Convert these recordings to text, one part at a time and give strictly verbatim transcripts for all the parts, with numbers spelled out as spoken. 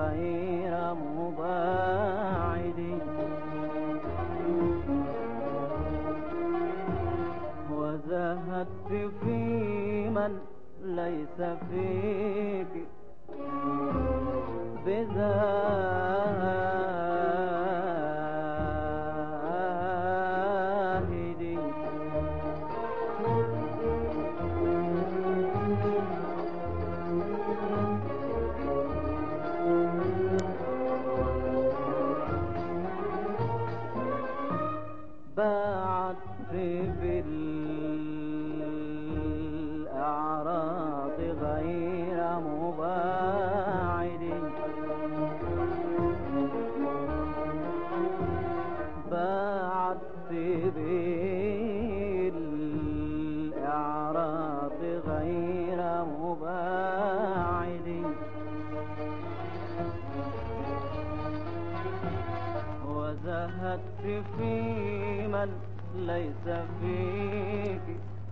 غير مباعد، وزهدت في من ليس فيك بزاهدي. باعدت بالأعراض غير مباعد، باعدت بالأعراض غير مباعد، وزهدت في من ليس فيك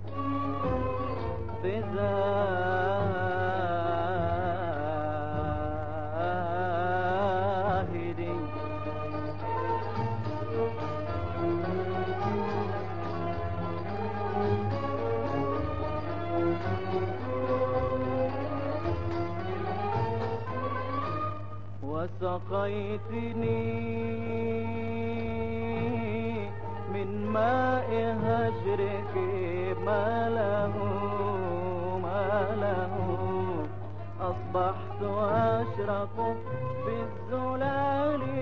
بزاهدي. وسقيتني من ماء هجرك ما له ما له، أصبحت أشرق بالزلال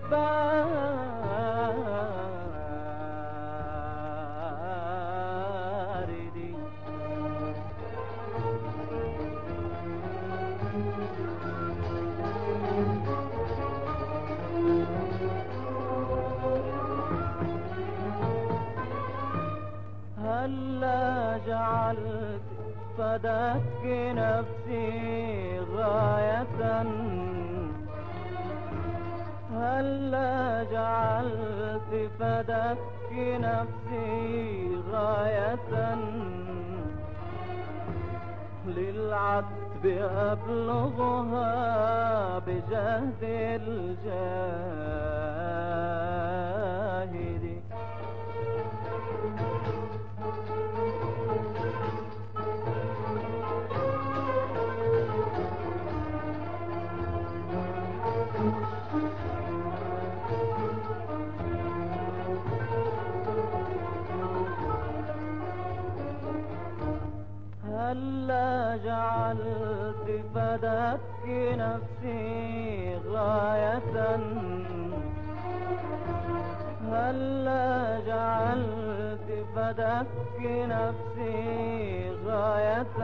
البارد. هلا جعلت فداك نفسي غاية، هلا جعلت فداك نفسي غاية، للعتب أبلغها بجهد الجاهد. هلا جعلت فداك نفسي غاية، هلا جعلت فداك نفسي غاية،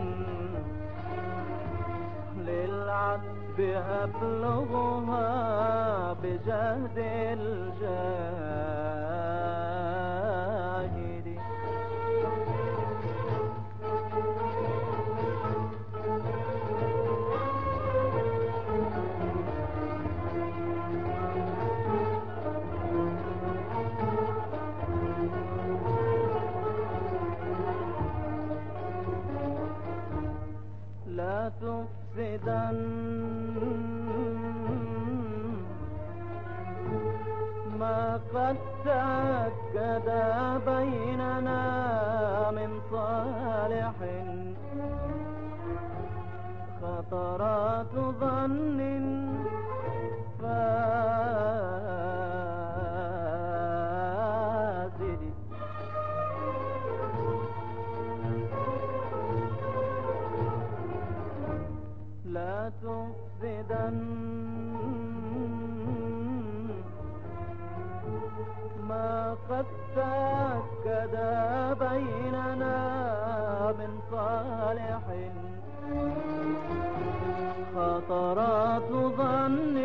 للعتب أبلغها بجهد الجاهد. لا تفسدن ما قد تأكد بيننا من صالح، خطرات ظن فاسد. لا تفسدن ما قد تأكد بيننا من صالح، خطرات ظن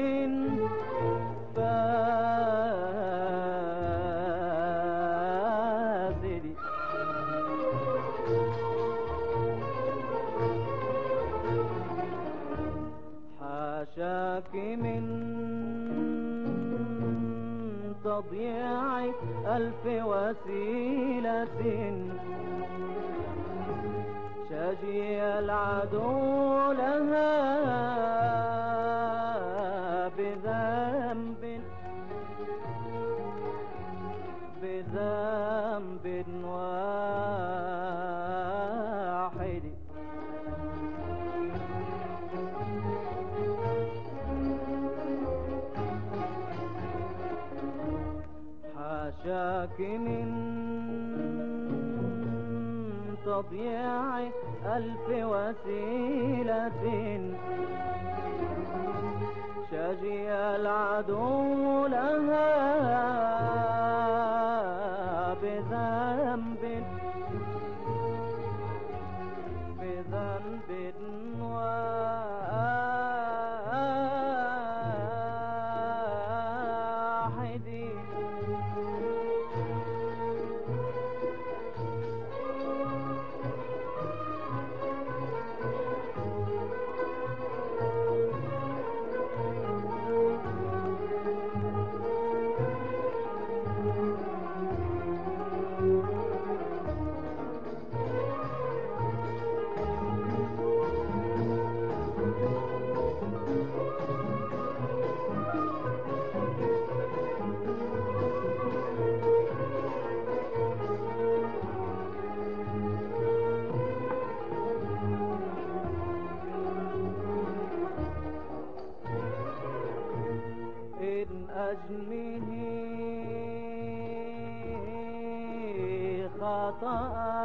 فاسد. حاشاك من تضييع ألف وسيلة، شجي العدو لها فداك من تضييع ألف وسيلة شجي العدو لها بذنب بذنب واحد إن أجنه خطأ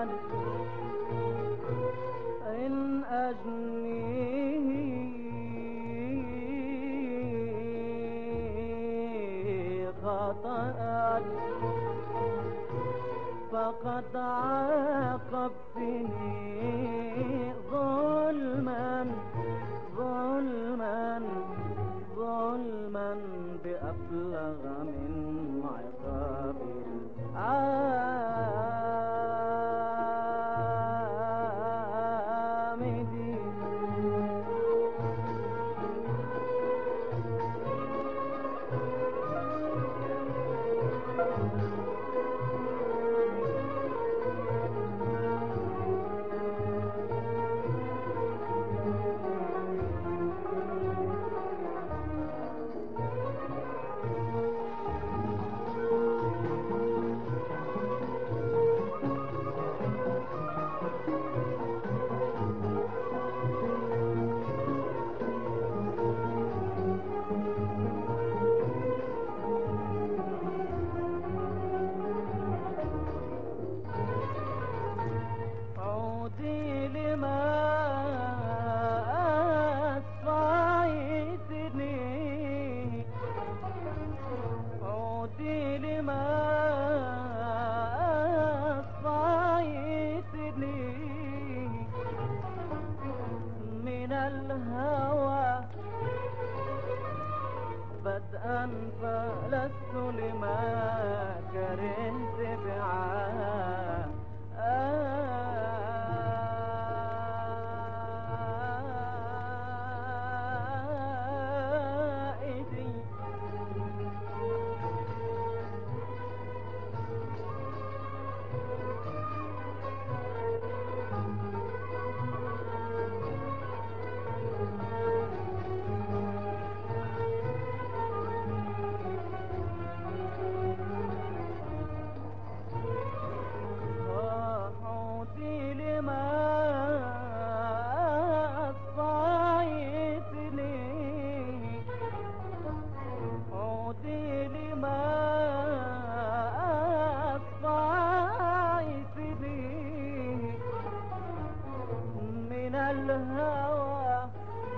إن أجنه خطأ فقد عاقبتني ظلما ظلما ظلما بأبلغ من عقاب العامدين عودي لما أسفيتني عودي لما أسفيتني من الهوى بدءا فلست لما كرهت بعاد عودي لما أصفيتني عودي لما أصفيتني من الهوى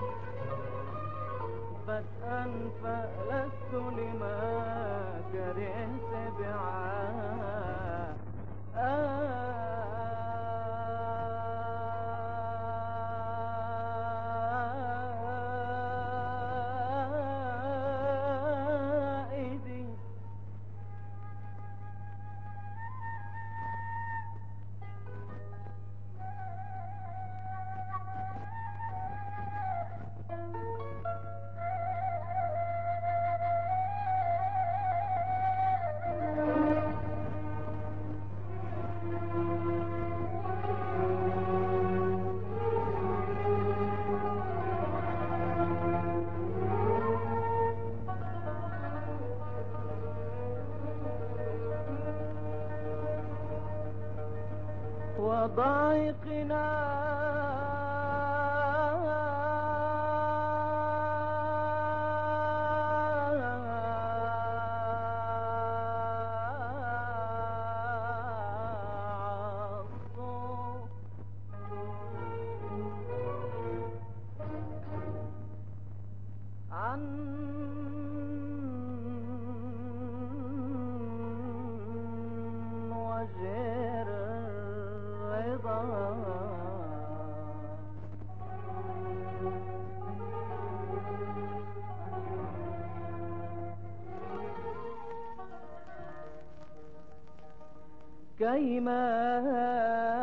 بدءا فلست لما كرهت بعاد آئدي وضيقنا عن وجه الرضا كيما